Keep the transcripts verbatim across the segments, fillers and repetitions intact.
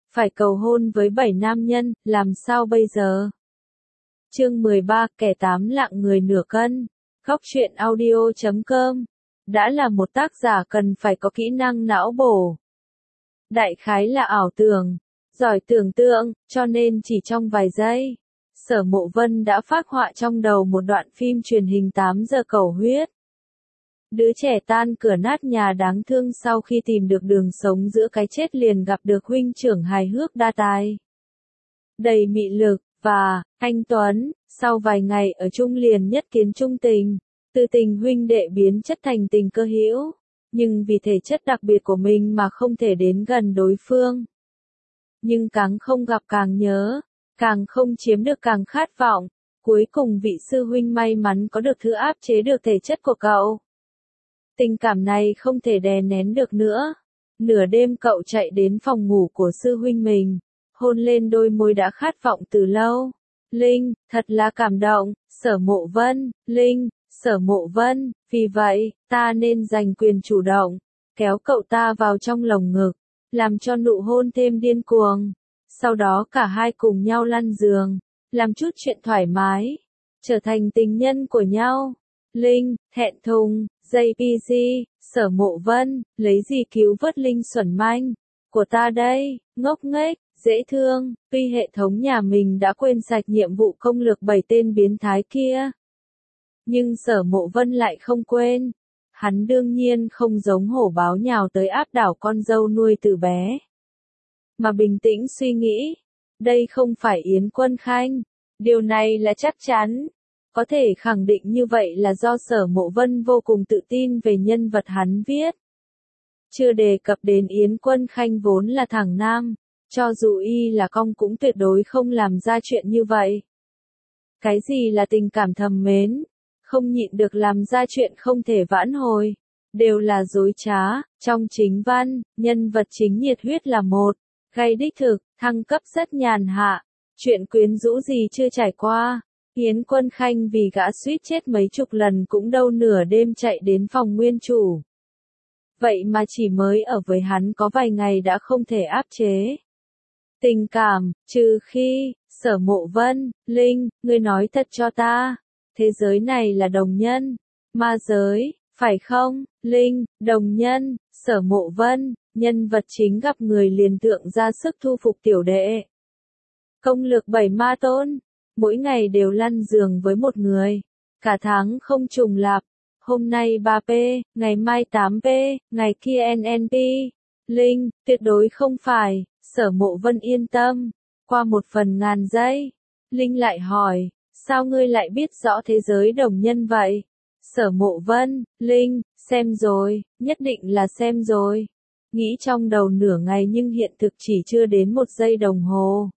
phải cầu hôn với bảy nam nhân, làm sao bây giờ? Chương mười ba, kẻ tám lạng người nửa cân. Góc truyện audio chấm com. Đã là một tác giả cần phải có kỹ năng não bổ. Đại khái là ảo tưởng, giỏi tưởng tượng, cho nên chỉ trong vài giây, Sở Mộ Vân đã phác họa trong đầu một đoạn phim truyền hình tám giờ cầu huyết. Đứa trẻ tan cửa nát nhà đáng thương sau khi tìm được đường sống giữa cái chết liền gặp được huynh trưởng hài hước đa tài, đầy mị lực, và anh Tuấn, sau vài ngày ở chung liền nhất kiến trung tình, từ tình huynh đệ biến chất thành tình cơ hữu, nhưng vì thể chất đặc biệt của mình mà không thể đến gần đối phương. Nhưng càng không gặp càng nhớ, càng không chiếm được càng khát vọng, cuối cùng vị sư huynh may mắn có được thứ áp chế được thể chất của cậu. Tình cảm này không thể đè nén được nữa. Nửa đêm cậu chạy đến phòng ngủ của sư huynh mình, hôn lên đôi môi đã khát vọng từ lâu. Linh, thật là cảm động, Sở Mộ Vân, Linh, Sở Mộ Vân, vì vậy, ta nên giành quyền chủ động, kéo cậu ta vào trong lồng ngực, làm cho nụ hôn thêm điên cuồng. Sau đó cả hai cùng nhau lăn giường, làm chút chuyện thoải mái, trở thành tình nhân của nhau. Linh, thẹn thùng, gi pê giê, Sở Mộ Vân, lấy gì cứu vớt Linh xuẩn manh của ta đây, ngốc nghếch, dễ thương, tuy hệ thống nhà mình đã quên sạch nhiệm vụ công lược bảy tên biến thái kia. Nhưng Sở Mộ Vân lại không quên. Hắn đương nhiên không giống hổ báo nhào tới áp đảo con dâu nuôi từ bé, mà bình tĩnh suy nghĩ, đây không phải Yến Quân Khanh. Điều này là chắc chắn. Có thể khẳng định như vậy là do Sở Mộ Vân vô cùng tự tin về nhân vật hắn viết. Chưa đề cập đến Yến Quân Khanh vốn là thằng nam, cho dù y là cong cũng tuyệt đối không làm ra chuyện như vậy. Cái gì là tình cảm thầm mến, không nhịn được làm ra chuyện không thể vãn hồi, đều là dối trá. Trong chính văn, nhân vật chính nhiệt huyết là một, gay đích thực, thăng cấp rất nhàn hạ, chuyện quyến rũ gì chưa trải qua. Yến Quân Khanh vì gã suýt chết mấy chục lần cũng đâu nửa đêm chạy đến phòng nguyên chủ. Vậy mà chỉ mới ở với hắn có vài ngày đã không thể áp chế tình cảm, trừ khi, Sở Mộ Vân, Linh, ngươi nói thật cho ta, thế giới này là đồng nhân, ma giới, phải không? Linh, đồng nhân, Sở Mộ Vân, nhân vật chính gặp người liền tượng ra sức thu phục tiểu đệ. Công lược bảy ma tôn, mỗi ngày đều lăn giường với một người, cả tháng không trùng lặp, hôm nay ba P, ngày mai tám P, ngày kia en en pê. Linh, tuyệt đối không phải. Sở Mộ Vân yên tâm. Qua một phần ngàn giây, Linh lại hỏi, sao ngươi lại biết rõ thế giới đồng nhân vậy? Sở Mộ Vân, Linh, xem rồi, nhất định là xem rồi. Nghĩ trong đầu nửa ngày nhưng hiện thực chỉ chưa đến một giây đồng hồ.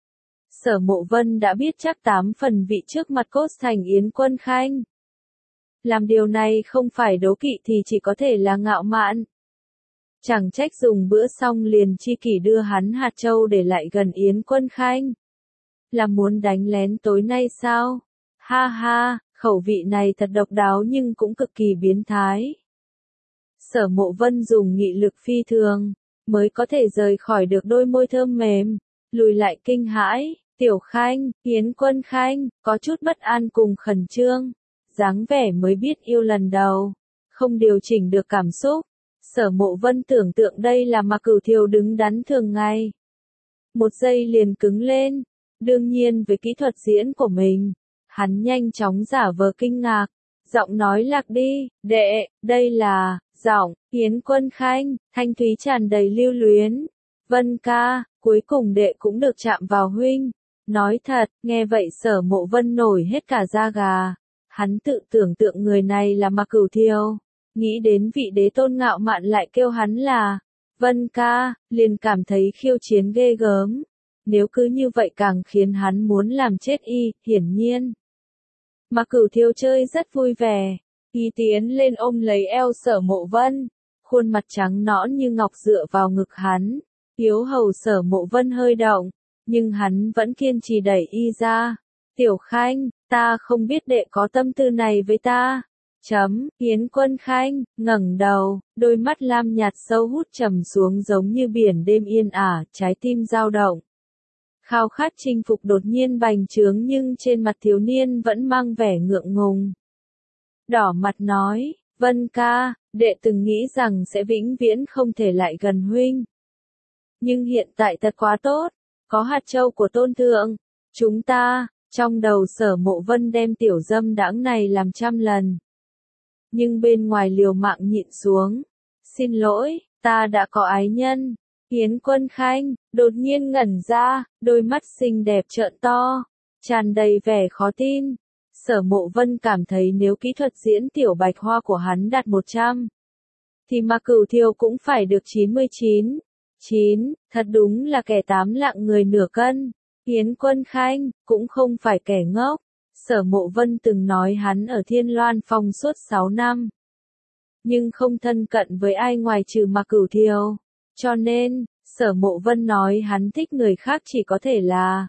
Sở Mộ Vân đã biết chắc tám phần vị trước mặt cốt thành Yến Quân Khanh. Làm điều này không phải đố kỵ thì chỉ có thể là ngạo mạn. Chẳng trách dùng bữa xong liền chi kỷ đưa hắn hạt châu để lại gần Yến Quân Khanh. Là muốn đánh lén tối nay sao? Ha ha, khẩu vị này thật độc đáo nhưng cũng cực kỳ biến thái. Sở Mộ Vân dùng nghị lực phi thường, mới có thể rời khỏi được đôi môi thơm mềm, lùi lại kinh hãi. Tiểu Khanh, Yến Quân Khanh, có chút bất an cùng khẩn trương, dáng vẻ mới biết yêu lần đầu, không điều chỉnh được cảm xúc. Sở Mộ Vân tưởng tượng đây là Mạc Cửu Thiều đứng đắn thường ngày. Một giây liền cứng lên, đương nhiên với kỹ thuật diễn của mình, hắn nhanh chóng giả vờ kinh ngạc, giọng nói lạc đi, đệ, đây là, giọng, Yến Quân Khanh, thanh thúy tràn đầy lưu luyến. Vân ca, cuối cùng đệ cũng được chạm vào huynh. Nói thật, nghe vậy Sở Mộ Vân nổi hết cả da gà. Hắn tự tưởng tượng người này là Mạc Cửu Thiều, nghĩ đến vị đế tôn ngạo mạn lại kêu hắn là Vân ca, liền cảm thấy khiêu chiến ghê gớm. Nếu cứ như vậy càng khiến hắn muốn làm chết y, hiển nhiên. Mạc Cửu Thiều chơi rất vui vẻ, y tiến lên ôm lấy eo Sở Mộ Vân, khuôn mặt trắng nõn như ngọc dựa vào ngực hắn. Yếu hầu Sở Mộ Vân hơi động, nhưng hắn vẫn kiên trì đẩy y ra. Tiểu Khanh, ta không biết đệ có tâm tư này với ta. Chấm, Yến Quân Khanh, ngẩng đầu, đôi mắt lam nhạt sâu hút trầm xuống giống như biển đêm yên ả, trái tim dao động. Khao khát chinh phục đột nhiên bành trướng nhưng trên mặt thiếu niên vẫn mang vẻ ngượng ngùng. Đỏ mặt nói, Vân ca, đệ từng nghĩ rằng sẽ vĩnh viễn không thể lại gần huynh. Nhưng hiện tại thật quá tốt, có hạt châu của tôn thượng, chúng ta, trong đầu Sở Mộ Vân đem tiểu dâm đãng này làm trăm lần. Nhưng bên ngoài liều mạng nhịn xuống. Xin lỗi, ta đã có ái nhân. Yến Quân Khanh, đột nhiên ngẩn ra, đôi mắt xinh đẹp trợn to, tràn đầy vẻ khó tin. Sở Mộ Vân cảm thấy nếu kỹ thuật diễn tiểu bạch hoa của hắn đạt một trăm, thì mà Cửu Thiều cũng phải được chín mươi chín. chín, thật đúng là kẻ tám lạng người nửa cân. Yến Quân Khanh, cũng không phải kẻ ngốc. Sở Mộ Vân từng nói hắn ở Thiên Loan Phong suốt sáu năm. Nhưng không thân cận với ai ngoài trừ mà Cửu Thiều. Cho nên, Sở Mộ Vân nói hắn thích người khác chỉ có thể là.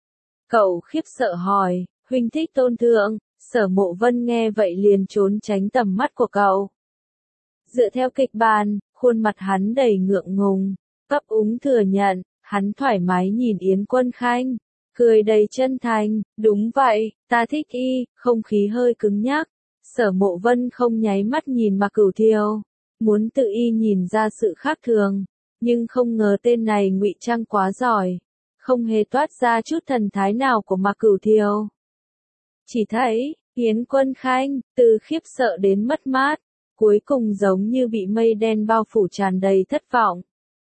Cậu khiếp sợ hỏi, huynh thích tôn thượng. Sở Mộ Vân nghe vậy liền trốn tránh tầm mắt của cậu. Dựa theo kịch bản, khuôn mặt hắn đầy ngượng ngùng, ấp úng thừa nhận, hắn thoải mái nhìn Yến Quân Khanh, cười đầy chân thành, đúng vậy, ta thích y, không khí hơi cứng nhắc. Sở Mộ Vân không nháy mắt nhìn mà Cửu Thiều, muốn tự y nhìn ra sự khác thường, nhưng không ngờ tên này ngụy trang quá giỏi, không hề toát ra chút thần thái nào của mà Cửu Thiều. Chỉ thấy, Yến Quân Khanh, từ khiếp sợ đến mất mát, cuối cùng giống như bị mây đen bao phủ tràn đầy thất vọng.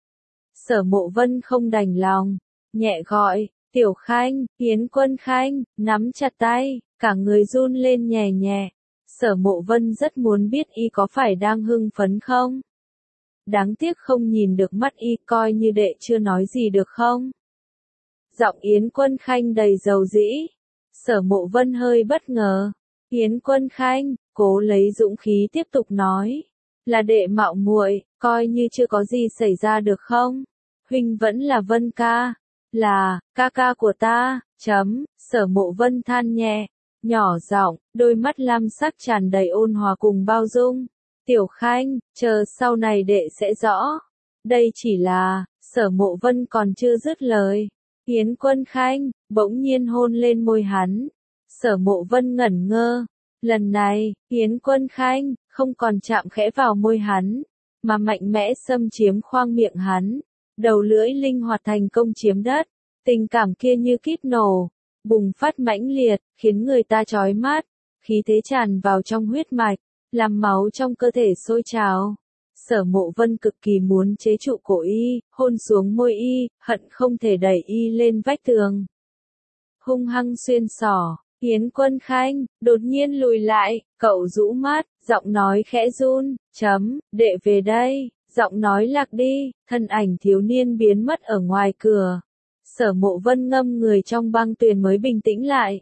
Sở Mộ Vân không đành lòng, nhẹ gọi, Tiểu Khanh, Yến Quân Khanh, nắm chặt tay, cả người run lên nhẹ nhẹ. Sở Mộ Vân rất muốn biết y có phải đang hưng phấn không? Đáng tiếc không nhìn được mắt y, coi như đệ chưa nói gì được không? Giọng Yến Quân Khanh đầy dầu dĩ. Sở Mộ Vân hơi bất ngờ. Yến Quân Khanh, cố lấy dũng khí tiếp tục nói. Là đệ mạo muội, coi như chưa có gì xảy ra được không? Huynh vẫn là Vân ca. Là, ca ca của ta, chấm, Sở Mộ Vân than nhẹ, nhỏ giọng, đôi mắt lam sắc tràn đầy ôn hòa cùng bao dung. Tiểu Khanh, chờ sau này đệ sẽ rõ. Đây chỉ là, Sở Mộ Vân còn chưa dứt lời. Yến Quân Khanh, bỗng nhiên hôn lên môi hắn. Sở Mộ Vân ngẩn ngơ. Lần này, Yến Quân Khanh, không còn chạm khẽ vào môi hắn, mà mạnh mẽ xâm chiếm khoang miệng hắn. Đầu lưỡi linh hoạt thành công chiếm đất. Tình cảm kia như kíp nổ, bùng phát mãnh liệt, khiến người ta chói mắt. Khí thế tràn vào trong huyết mạch, làm máu trong cơ thể sôi trào. Sở Mộ Vân cực kỳ muốn chế trụ cổ y, hôn xuống môi y, hận không thể đẩy y lên vách tường. Hung hăng xuyên xỏ, Yến Quân Khanh, đột nhiên lùi lại, cậu rũ mắt, giọng nói khẽ run, chấm, đệ về đây, giọng nói lạc đi, thân ảnh thiếu niên biến mất ở ngoài cửa. Sở Mộ Vân ngâm người trong băng tuyền mới bình tĩnh lại.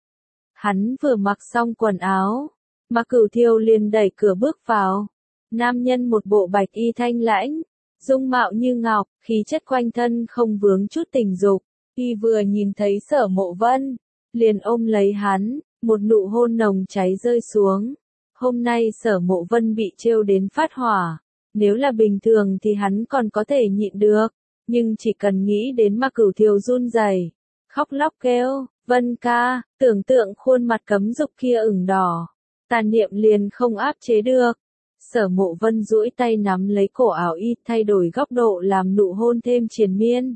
Hắn vừa mặc xong quần áo, mà Cửu Thiều liền đẩy cửa bước vào. Nam nhân một bộ bạch y thanh lãnh, dung mạo như ngọc, khí chất quanh thân không vướng chút tình dục. Y vừa nhìn thấy Sở Mộ Vân, liền ôm lấy hắn, một nụ hôn nồng cháy rơi xuống. Hôm nay Sở Mộ Vân bị trêu đến phát hỏa, nếu là bình thường thì hắn còn có thể nhịn được, nhưng chỉ cần nghĩ đến mà Cửu Thiều run rẩy, khóc lóc kêu, Vân ca, tưởng tượng khuôn mặt cấm dục kia ửng đỏ, tàn niệm liền không áp chế được. Sở Mộ Vân duỗi tay nắm lấy cổ áo y, thay đổi góc độ làm nụ hôn thêm triền miên.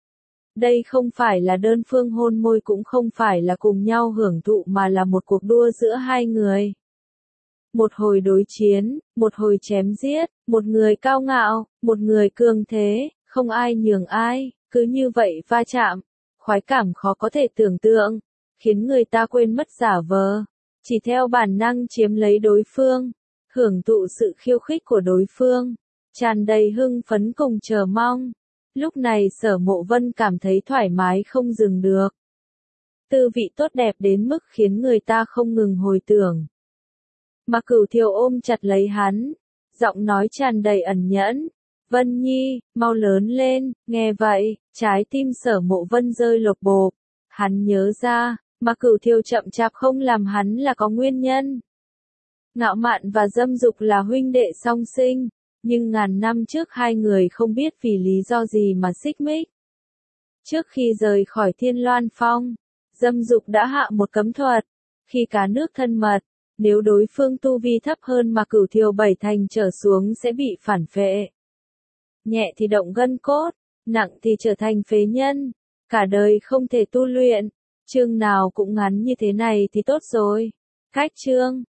Đây không phải là đơn phương hôn môi, cũng không phải là cùng nhau hưởng thụ, mà là một cuộc đua giữa hai người. Một hồi đối chiến, một hồi chém giết, một người cao ngạo, một người cường thế, không ai nhường ai, cứ như vậy va chạm, khoái cảm khó có thể tưởng tượng, khiến người ta quên mất giả vờ, chỉ theo bản năng chiếm lấy đối phương, hưởng thụ sự khiêu khích của đối phương, tràn đầy hưng phấn cùng chờ mong. Lúc này Sở Mộ Vân cảm thấy thoải mái không dừng được. Tư vị tốt đẹp đến mức khiến người ta không ngừng hồi tưởng. Mà Cửu Thiều ôm chặt lấy hắn, giọng nói tràn đầy ẩn nhẫn. Vân Nhi, mau lớn lên, nghe vậy, trái tim Sở Mộ Vân rơi lột bột. Hắn nhớ ra, mà Cửu Thiều chậm chạp không làm hắn là có nguyên nhân. Ngạo Mạn và Dâm Dục là huynh đệ song sinh, nhưng ngàn năm trước hai người không biết vì lý do gì mà xích mích. Trước khi rời khỏi Thiên Loan Phong, Dâm Dục đã hạ một cấm thuật, khi cá nước thân mật, nếu đối phương tu vi thấp hơn mà cửu thiều bảy thành trở xuống sẽ bị phản phệ. Nhẹ thì động gân cốt, nặng thì trở thành phế nhân, cả đời không thể tu luyện. Chương nào cũng ngắn như thế này thì tốt rồi. Cách chương